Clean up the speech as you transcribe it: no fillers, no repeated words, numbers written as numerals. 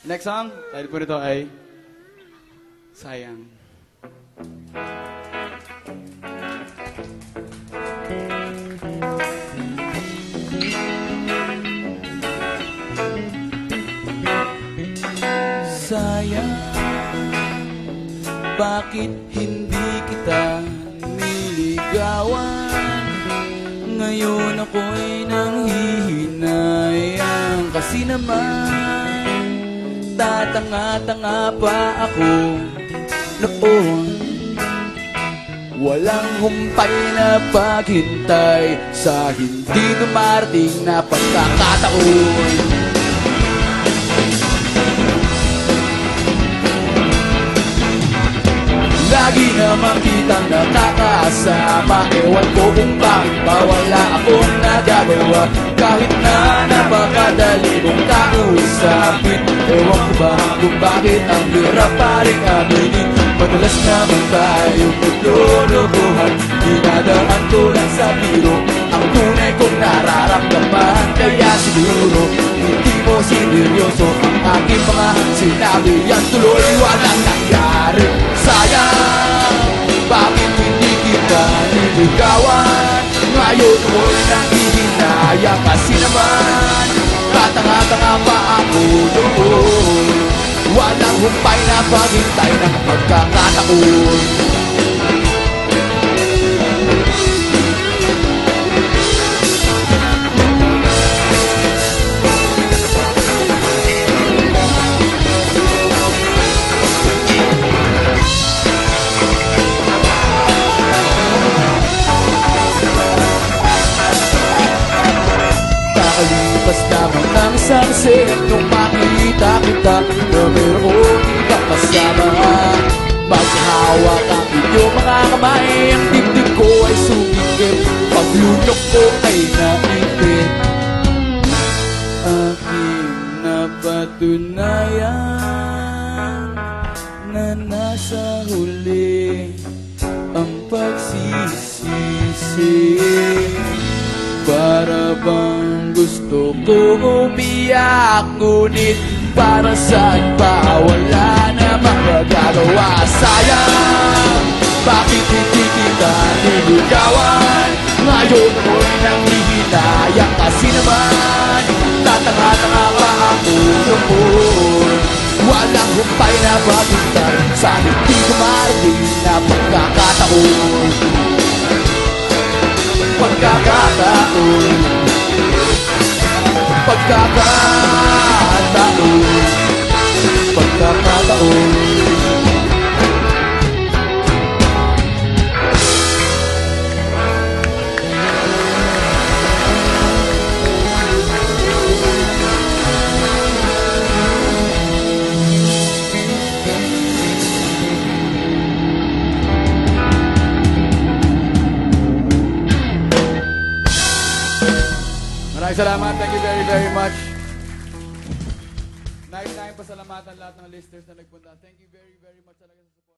Next song, title po nito ay Sayang. Sayang, bakit hindi kita niligawan? Ngayon ako'y nanghihinayang, kasi naman tatanga-tanga pa ako noon. Walang humpay na paghintay sa hindi dumarating na pagkakataon. Lagi naman kitang nakakasama, ewan ko kung bakit ba wala akong nagagawa. Kahit na napakadali mong kausapin, ewan ko ba kung bakit ang hirap pa rin aminin. Madalas naman tayong naglulukuhan, dinadaan ko lang sa biro ang tunay kong nararamdaman. Kaya siguro hindi mo sineryoso ang aking mga sinabi, yan tuloy walang nangyari. Sayang, bakit hindi kita niligawan? Ngayon ako'y nanghihinayang, kasi naman katanga-tanga pa ako noon. Walang humpay na paghintay ng pagkakataon. Nakalipas naman ng isang set nung makita kita na mayroon kang kasama. Maghawak ang inyong mga kamay, ang dibdib ko ay sumikip, paglunok ko ay naipit. Aking napatunayan na nasa huli ang pagsisisi. Para bang gusto ko umiyak, ngunit para saan ba wala namang magagawa. Sayang, bakit hindi kita niligawan? Ngayon ako'y nanghihinayang, kasi naman tatanga-tanga pa ako noon. Walang humpay na paghintay sa hindi dumarating na pagkakataon. Pagkakataon, pagkakataon, pagkakataon. Maraming salamat. Thank you very, very much. Nice pasalamatan lahat ng listeners na nagpunta. Thank you very, very much talaga.